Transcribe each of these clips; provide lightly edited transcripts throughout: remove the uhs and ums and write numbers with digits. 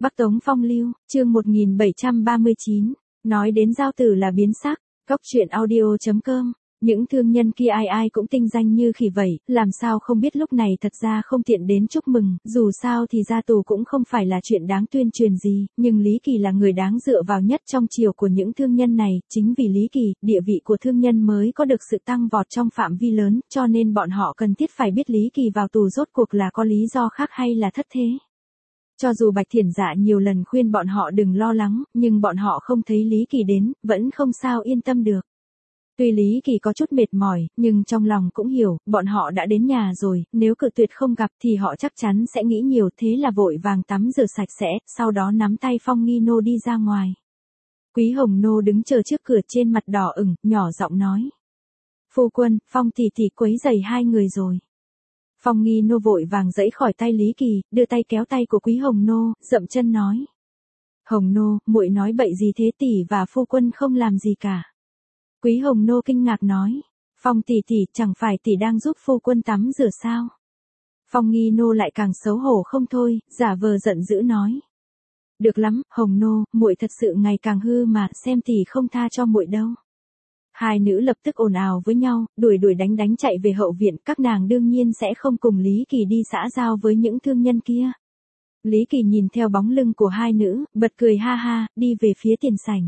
Bắc Tống Phong Lưu, chương 1739, nói đến giao tử là biến sắc, Cóc truyện audio.com, những thương nhân kia ai ai cũng tinh danh như khỉ vậy, làm sao không biết lúc này thật ra không tiện đến chúc mừng, dù sao thì ra tù cũng không phải là chuyện đáng tuyên truyền gì, nhưng Lý Kỳ là người đáng dựa vào nhất trong triều của những thương nhân này, chính vì Lý Kỳ, địa vị của thương nhân mới có được sự tăng vọt trong phạm vi lớn, cho nên bọn họ cần thiết phải biết Lý Kỳ vào tù rốt cuộc là có lý do khác hay là thất thế. Cho dù Bạch Thiển Dạ nhiều lần khuyên bọn họ đừng lo lắng, nhưng bọn họ không thấy Lý Kỳ đến, vẫn không sao yên tâm được. Tuy Lý Kỳ có chút mệt mỏi, nhưng trong lòng cũng hiểu, bọn họ đã đến nhà rồi, nếu cự tuyệt không gặp thì họ chắc chắn sẽ nghĩ nhiều, thế là vội vàng tắm rửa sạch sẽ, sau đó nắm tay Phong Nghi Nô đi ra ngoài. Quý Hồng Nô đứng chờ trước cửa trên mặt đỏ ửng, nhỏ giọng nói. Phu quân, Phong tỷ tỷ quấy rầy hai người rồi. Phong Nghi Nô vội vàng giãy khỏi tay Lý Kỳ, đưa tay kéo tay của Quý Hồng Nô, dậm chân nói. Hồng Nô, muội nói bậy gì thế, tỷ và phu quân không làm gì cả. Quý Hồng Nô kinh ngạc nói. Phong tỷ tỷ, chẳng phải tỷ đang giúp phu quân tắm rửa sao? Phong Nghi Nô lại càng xấu hổ không thôi, giả vờ giận dữ nói. Được lắm, Hồng Nô, muội thật sự ngày càng hư mà, xem tỷ không tha cho muội đâu. Hai nữ lập tức ồn ào với nhau, đuổi đánh chạy về hậu viện, các nàng đương nhiên sẽ không cùng Lý Kỳ đi xã giao với những thương nhân kia. Lý Kỳ nhìn theo bóng lưng của hai nữ, bật cười ha ha, đi về phía tiền sảnh.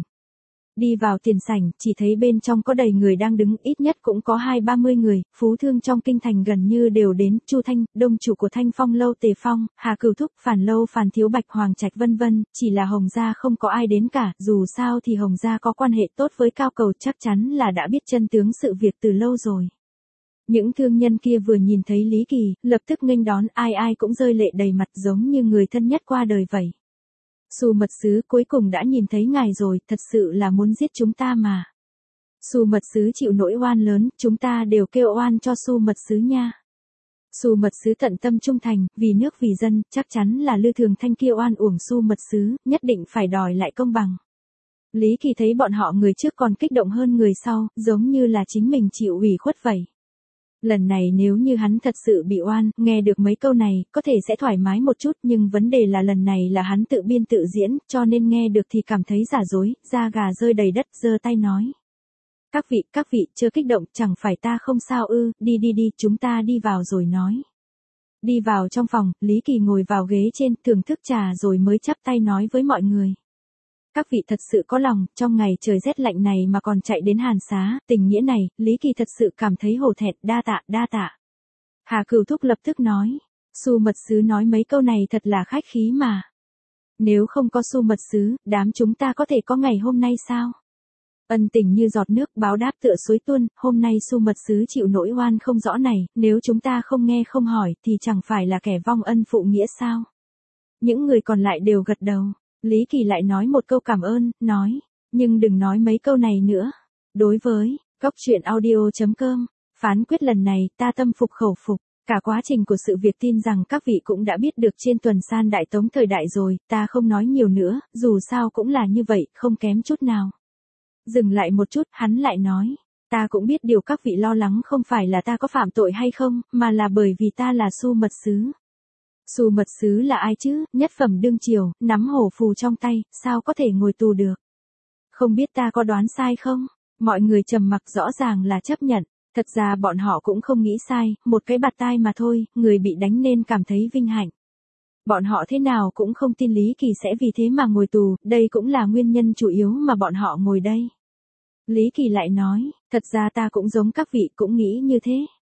Đi vào tiền sảnh, chỉ thấy bên trong có đầy người đang đứng, ít nhất cũng có 20-30 người, phú thương trong kinh thành gần như đều đến, Chu Thanh, đông chủ của Thanh Phong lâu Tề Phong, Hà Cửu Thúc, Phản lâu Phản Thiếu Bạch Hoàng Trạch vân vân, chỉ là Hồng gia không có ai đến cả, dù sao thì Hồng gia có quan hệ tốt với Cao Cầu, chắc chắn là đã biết chân tướng sự việc từ lâu rồi. Những thương nhân kia vừa nhìn thấy Lý Kỳ, lập tức nghênh đón, ai ai cũng rơi lệ đầy mặt giống như người thân nhất qua đời vậy. Xu mật sứ, cuối cùng đã nhìn thấy ngài rồi, thật sự là muốn giết chúng ta mà. Xu mật sứ chịu nỗi oan lớn, chúng ta đều kêu oan cho Xu mật sứ nha. Xu mật sứ tận tâm trung thành, vì nước vì dân, chắc chắn là Lư Thường Thanh kia oan uổng Xu mật sứ, nhất định phải đòi lại công bằng. Lý Kỳ thấy bọn họ người trước còn kích động hơn người sau, giống như là chính mình chịu ủy khuất vậy. Lần này nếu như hắn thật sự bị oan, nghe được mấy câu này, có thể sẽ thoải mái một chút, nhưng vấn đề là lần này là hắn tự biên tự diễn, cho nên nghe được thì cảm thấy giả dối, da gà rơi đầy đất, giơ tay nói. Các vị, chớ kích động, chẳng phải ta không sao ư, đi, chúng ta đi vào rồi nói. Đi vào trong phòng, Lý Kỳ ngồi vào ghế trên, thưởng thức trà rồi mới chắp tay nói với mọi người. Các vị thật sự có lòng, trong ngày trời rét lạnh này mà còn chạy đến Hàn Xá, tình nghĩa này, Lý Kỳ thật sự cảm thấy hổ thẹn, đa tạ. Hà Cửu Thúc lập tức nói, Xu mật sứ nói mấy câu này thật là khách khí mà. Nếu không có Xu mật sứ, đám chúng ta có thể có ngày hôm nay sao? Ân tình như giọt nước, báo đáp tựa suối tuôn, hôm nay Xu mật sứ chịu nỗi oan không rõ này, nếu chúng ta không nghe không hỏi thì chẳng phải là kẻ vong ân phụ nghĩa sao? Những người còn lại đều gật đầu. Lý Kỳ lại nói một câu cảm ơn, nói, nhưng đừng nói mấy câu này nữa. Đối với Cóc truyện audio.com, phán quyết lần này ta tâm phục khẩu phục. Cả quá trình của sự việc tin rằng các vị cũng đã biết được trên tuần san Đại Tống thời đại rồi, ta không nói nhiều nữa, dù sao cũng là như vậy, không kém chút nào. Dừng lại một chút, hắn lại nói, ta cũng biết điều các vị lo lắng không phải là ta có phạm tội hay không, mà là bởi vì ta là Xu mật sứ. Xu mật sứ là ai chứ, nhất phẩm đương triều, nắm hổ phù trong tay, sao có thể ngồi tù được? Không biết ta có đoán sai không? Mọi người trầm mặc, rõ ràng là chấp nhận. Thật ra bọn họ cũng không nghĩ sai, một cái bạt tai mà thôi, người bị đánh nên cảm thấy vinh hạnh. Bọn họ thế nào cũng không tin Lý Kỳ sẽ vì thế mà ngồi tù, đây cũng là nguyên nhân chủ yếu mà bọn họ ngồi đây. Lý Kỳ lại nói, thật ra ta cũng giống các vị, cũng nghĩ như thế.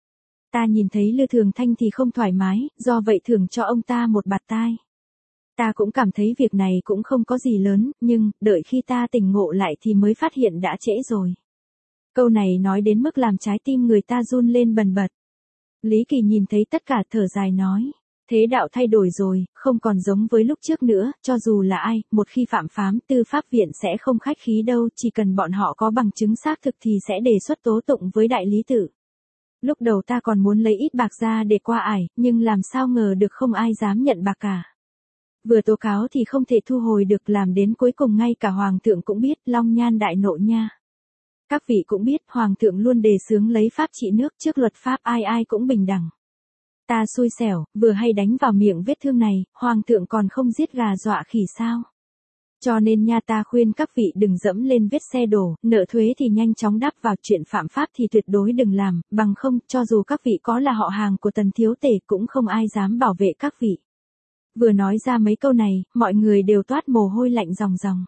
Ta nhìn thấy Lư Thường Thanh thì không thoải mái, do vậy thưởng cho ông ta một bạt tai. Ta cũng cảm thấy việc này cũng không có gì lớn, nhưng, đợi khi ta tỉnh ngộ lại thì mới phát hiện đã trễ rồi. Câu này nói đến mức làm trái tim người ta run lên bần bật. Lý Kỳ nhìn thấy tất cả thở dài nói. Thế đạo thay đổi rồi, không còn giống với lúc trước nữa, cho dù là ai, một khi phạm pháp, tư pháp viện sẽ không khách khí đâu, chỉ cần bọn họ có bằng chứng xác thực thì sẽ đề xuất tố tụng với đại lý tự. Lúc đầu ta còn muốn lấy ít bạc ra để qua ải, nhưng làm sao ngờ được không ai dám nhận bạc cả. Vừa tố cáo thì không thể thu hồi được, làm đến cuối cùng ngay cả Hoàng thượng cũng biết, long nhan đại nộ nha. Các vị cũng biết, Hoàng thượng luôn đề xướng lấy pháp trị nước, trước luật pháp ai ai cũng bình đẳng. Ta xui xẻo, vừa hay đánh vào miệng vết thương này, hoàng thượng còn không giết gà dọa khỉ sao? Cho nên nha, ta khuyên các vị đừng dẫm lên vết xe đổ, nợ thuế thì nhanh chóng đáp vào, chuyện phạm pháp thì tuyệt đối đừng làm, bằng không, cho dù các vị có là họ hàng của Tần thiếu tể cũng không ai dám bảo vệ các vị. Vừa nói ra mấy câu này, mọi người đều toát mồ hôi lạnh ròng ròng.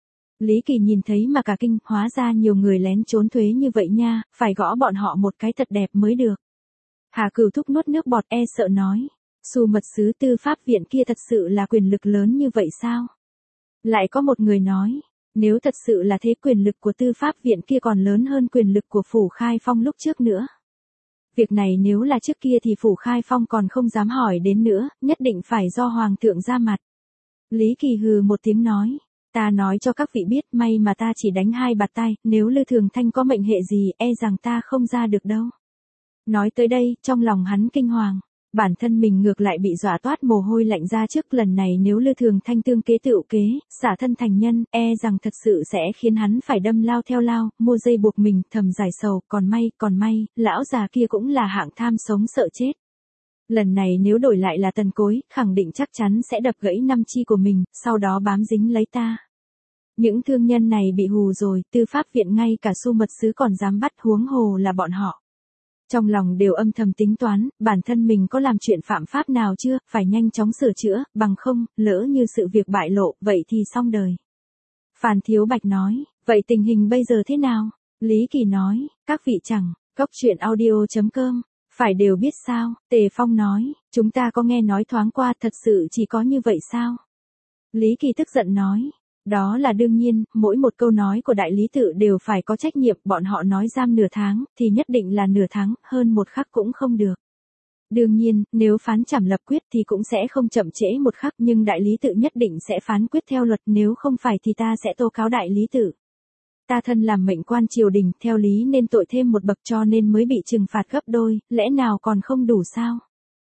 Lý Kỳ nhìn thấy mà cả kinh, hóa ra nhiều người lén trốn thuế như vậy nha, phải gõ bọn họ một cái thật đẹp mới được. Hà Cửu Thúc nuốt nước bọt sợ nói, Xu mật sứ tư pháp viện kia thật sự là quyền lực lớn như vậy sao? Lại có một người nói, nếu thật sự là thế, quyền lực của tư pháp viện kia còn lớn hơn quyền lực của Phủ Khai Phong lúc trước nữa. Việc này nếu là trước kia thì Phủ Khai Phong còn không dám hỏi đến nữa, nhất định phải do Hoàng thượng ra mặt. Lý Kỳ hừ một tiếng nói, ta nói cho các vị biết, may mà ta chỉ đánh 2 bạt tai, nếu Lư Thường Thanh có mệnh hệ gì, rằng ta không ra được đâu. Nói tới đây, trong lòng hắn kinh hoàng. Bản thân mình ngược lại bị dọa toát mồ hôi lạnh ra trước, lần này nếu Lư Thường Thanh tương kế tựu kế, xả thân thành nhân, rằng thật sự sẽ khiến hắn phải đâm lao theo lao, mua dây buộc mình, thầm giải sầu, còn may, lão già kia cũng là hạng tham sống sợ chết. Lần này nếu đổi lại là Tần Cối, khẳng định chắc chắn sẽ đập gãy 5 chi của mình, sau đó bám dính lấy ta. Những thương nhân này bị hù rồi, tư pháp viện ngay cả Xu mật sứ còn dám bắt, huống hồ là bọn họ. Trong lòng đều âm thầm tính toán, bản thân mình có làm chuyện phạm pháp nào chưa, phải nhanh chóng sửa chữa, bằng không, lỡ như sự việc bại lộ, vậy thì xong đời. Phan Thiếu Bạch nói, vậy tình hình bây giờ thế nào? Lý Kỳ nói, các vị chẳng, coctruyện.audio.com, phải đều biết sao? Tề Phong nói, chúng ta có nghe nói thoáng qua, thật sự chỉ có như vậy sao? Lý Kỳ tức giận nói, đó là đương nhiên, mỗi một câu nói của đại lý tự đều phải có trách nhiệm, bọn họ nói giam nửa tháng, thì nhất định là nửa tháng, hơn một khắc cũng không được. Đương nhiên, nếu phán trảm lập quyết thì cũng sẽ không chậm trễ một khắc, nhưng đại lý tự nhất định sẽ phán quyết theo luật, nếu không phải thì ta sẽ tố cáo đại lý tự. Ta thân làm mệnh quan triều đình, theo lý nên tội thêm một bậc, cho nên mới bị trừng phạt gấp đôi, lẽ nào còn không đủ sao?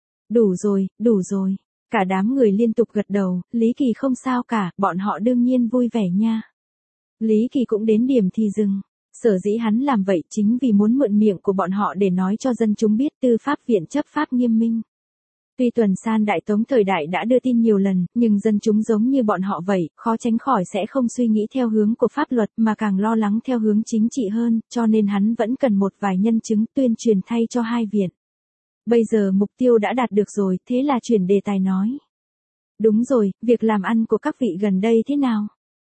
Đủ rồi. Cả đám người liên tục gật đầu, Lý Kỳ không sao cả, bọn họ đương nhiên vui vẻ nha. Lý Kỳ cũng đến điểm thì dừng. Sở dĩ hắn làm vậy chính vì muốn mượn miệng của bọn họ để nói cho dân chúng biết tư pháp viện chấp pháp nghiêm minh. Tuy Tuần San Đại Tống thời đại đã đưa tin nhiều lần, nhưng dân chúng giống như bọn họ vậy, khó tránh khỏi sẽ không suy nghĩ theo hướng của pháp luật mà càng lo lắng theo hướng chính trị hơn, cho nên hắn vẫn cần một vài nhân chứng tuyên truyền thay cho hai viện. Bây giờ mục tiêu đã đạt được rồi, thế là chuyển đề tài nói. Đúng rồi, việc làm ăn của các vị gần đây thế nào?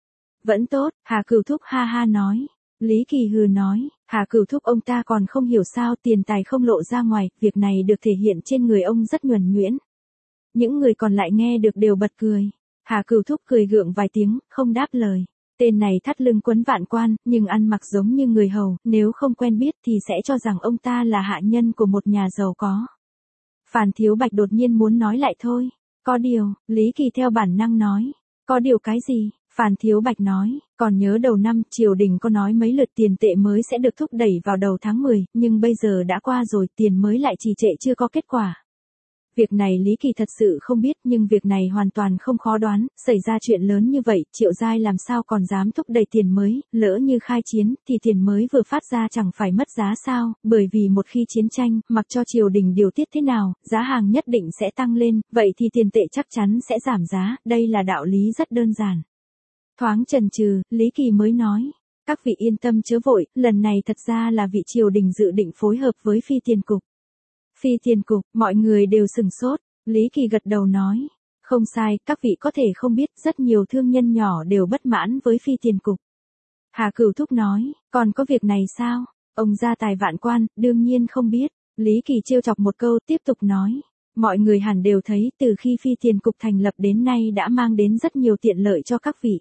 Vẫn tốt, Hà Cửu Thúc ha ha nói. Lý Kỳ hừ nói, Hà Cửu Thúc ông ta còn không hiểu sao tiền tài không lộ ra ngoài, việc này được thể hiện trên người ông rất nhuần nhuyễn. Những người còn lại nghe được đều bật cười. Hà Cửu Thúc cười gượng vài tiếng, không đáp lời. Tên này thắt lưng quấn vạn quan, nhưng ăn mặc giống như người hầu, nếu không quen biết thì sẽ cho rằng ông ta là hạ nhân của một nhà giàu có. Phan Thiếu Bạch đột nhiên muốn nói lại thôi. Có điều, Lý Kỳ theo bản năng nói. Có điều cái gì? Phan Thiếu Bạch nói, còn nhớ đầu năm triều đình có nói mấy lượt tiền tệ mới sẽ được thúc đẩy vào đầu tháng 10, nhưng bây giờ đã qua rồi, tiền mới lại trì trệ chưa có kết quả. Việc này Lý Kỳ thật sự không biết, nhưng việc này hoàn toàn không khó đoán, xảy ra chuyện lớn như vậy, Triệu Giai làm sao còn dám thúc đẩy tiền mới, lỡ như khai chiến, thì tiền mới vừa phát ra chẳng phải mất giá sao, bởi vì một khi chiến tranh, mặc cho triều đình điều tiết thế nào, giá hàng nhất định sẽ tăng lên, vậy thì tiền tệ chắc chắn sẽ giảm giá, đây là đạo lý rất đơn giản. Thoáng chần chừ, Lý Kỳ mới nói, các vị yên tâm chớ vội, lần này thật ra là vị triều đình dự định phối hợp với Phi Tiền Cục. Phi Tiền Cục, mọi người đều sừng sốt, Lý Kỳ gật đầu nói, không sai, các vị có thể không biết, rất nhiều thương nhân nhỏ đều bất mãn với Phi Tiền Cục. Hà Cửu Thúc nói, còn có việc này sao? Ông gia tài vạn quan, đương nhiên không biết. Lý Kỳ trêu chọc một câu tiếp tục nói, mọi người hẳn đều thấy từ khi Phi Tiền Cục thành lập đến nay đã mang đến rất nhiều tiện lợi cho các vị.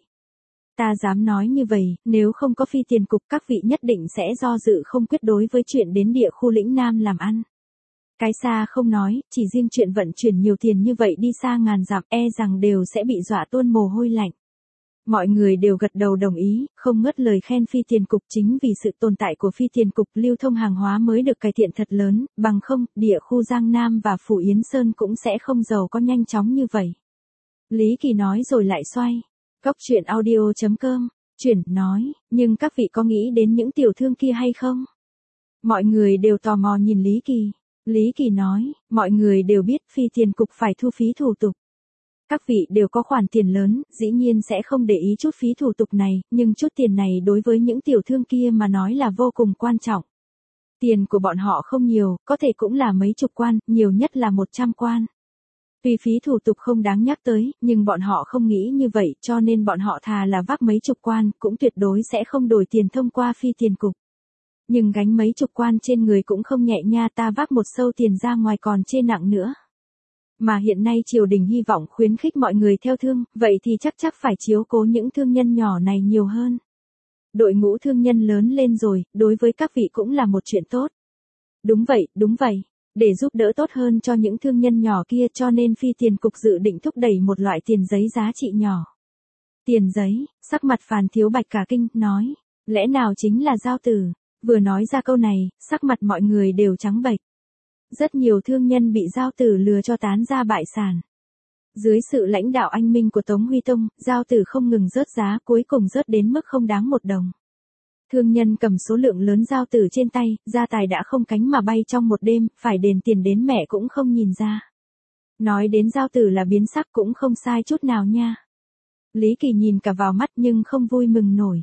Ta dám nói như vậy, nếu không có Phi Tiền Cục các vị nhất định sẽ do dự không quyết đối với chuyện đến địa khu lĩnh Nam làm ăn. Cái xa không nói, chỉ riêng chuyện vận chuyển nhiều tiền như vậy đi xa ngàn dặm rằng đều sẽ bị dọa tuôn mồ hôi lạnh. Mọi người đều gật đầu đồng ý, không ngớt lời khen Phi Tiền Cục, chính vì sự tồn tại của Phi Tiền Cục lưu thông hàng hóa mới được cải thiện thật lớn, bằng không, địa khu Giang Nam và Phủ Yến Sơn cũng sẽ không giàu có nhanh chóng như vậy. Lý Kỳ nói rồi lại xoay. Coctruyện.audio.com, chuyển nói, nhưng các vị có nghĩ đến những tiểu thương kia hay không? Mọi người đều tò mò nhìn Lý Kỳ. Lý Kỳ nói, mọi người đều biết phi tiền cục phải thu phí thủ tục. Các vị đều có khoản tiền lớn, dĩ nhiên sẽ không để ý chút phí thủ tục này, nhưng chút tiền này đối với những tiểu thương kia mà nói là vô cùng quan trọng. Tiền của bọn họ không nhiều, có thể cũng là mấy chục quan, nhiều nhất là 100 quan. Tuy phí thủ tục không đáng nhắc tới, nhưng bọn họ không nghĩ như vậy, cho nên bọn họ thà là vác mấy chục quan, cũng tuyệt đối sẽ không đổi tiền thông qua phi tiền cục. Nhưng gánh mấy chục quan trên người cũng không nhẹ nha, ta vác một sâu tiền ra ngoài còn chê nặng nữa. Mà hiện nay triều đình hy vọng khuyến khích mọi người theo thương, vậy thì chắc phải chiếu cố những thương nhân nhỏ này nhiều hơn. Đội ngũ thương nhân lớn lên rồi, đối với các vị cũng là một chuyện tốt. Đúng vậy. Để giúp đỡ tốt hơn cho những thương nhân nhỏ kia cho nên phi tiền cục dự định thúc đẩy một loại tiền giấy giá trị nhỏ. Tiền giấy, sắc mặt Phàn Thiếu Bạch cả kinh, nói. Lẽ nào chính là giao tử? Vừa nói ra câu này, sắc mặt mọi người đều trắng bệch. Rất nhiều thương nhân bị giao tử lừa cho tán ra bại sản. Dưới sự lãnh đạo anh minh của Tống Huy Tông, giao tử không ngừng rớt giá, cuối cùng rớt đến mức không đáng một đồng. Thương nhân cầm số lượng lớn giao tử trên tay, gia tài đã không cánh mà bay trong một đêm, phải đền tiền đến mẹ cũng không nhìn ra. Nói đến giao tử là biến sắc cũng không sai chút nào nha. Lý Kỳ nhìn cả vào mắt nhưng không vui mừng nổi.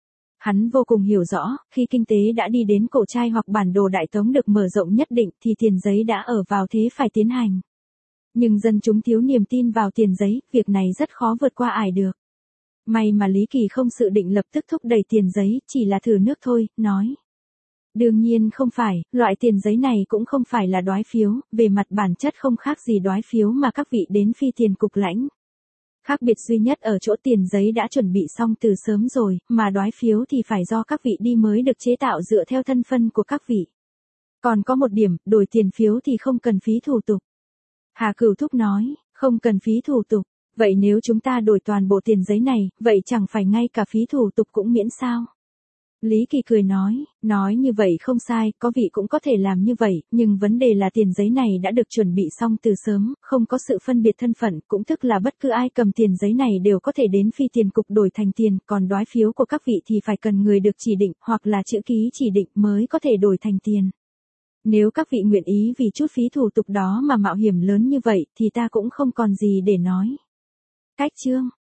Hắn vô cùng hiểu rõ, khi kinh tế đã đi đến cổ trai hoặc bản đồ Đại Tống được mở rộng nhất định thì tiền giấy đã ở vào thế phải tiến hành. Nhưng dân chúng thiếu niềm tin vào tiền giấy, việc này rất khó vượt qua ải được. May mà Lý Kỳ không dự định lập tức thúc đẩy tiền giấy, chỉ là thử nước thôi, nói. Đương nhiên không phải, loại tiền giấy này cũng không phải là đoái phiếu, về mặt bản chất không khác gì đoái phiếu mà các vị đến phi tiền cục lãnh. Khác biệt duy nhất ở chỗ tiền giấy đã chuẩn bị xong từ sớm rồi, mà đoái phiếu thì phải do các vị đi mới được chế tạo dựa theo thân phân của các vị. Còn có một điểm, đổi tiền phiếu thì không cần phí thủ tục. Hà Cửu Thúc nói, không cần phí thủ tục. Vậy nếu chúng ta đổi toàn bộ tiền giấy này, vậy chẳng phải ngay cả phí thủ tục cũng miễn sao? Lý Kỳ cười nói như vậy không sai, có vị cũng có thể làm như vậy, nhưng vấn đề là tiền giấy này đã được chuẩn bị xong từ sớm, không có sự phân biệt thân phận, cũng tức là bất cứ ai cầm tiền giấy này đều có thể đến phi tiền cục đổi thành tiền, còn đoái phiếu của các vị thì phải cần người được chỉ định, hoặc là chữ ký chỉ định mới có thể đổi thành tiền. Nếu các vị nguyện ý vì chút phí thủ tục đó mà mạo hiểm lớn như vậy, thì ta cũng không còn gì để nói. Cách chương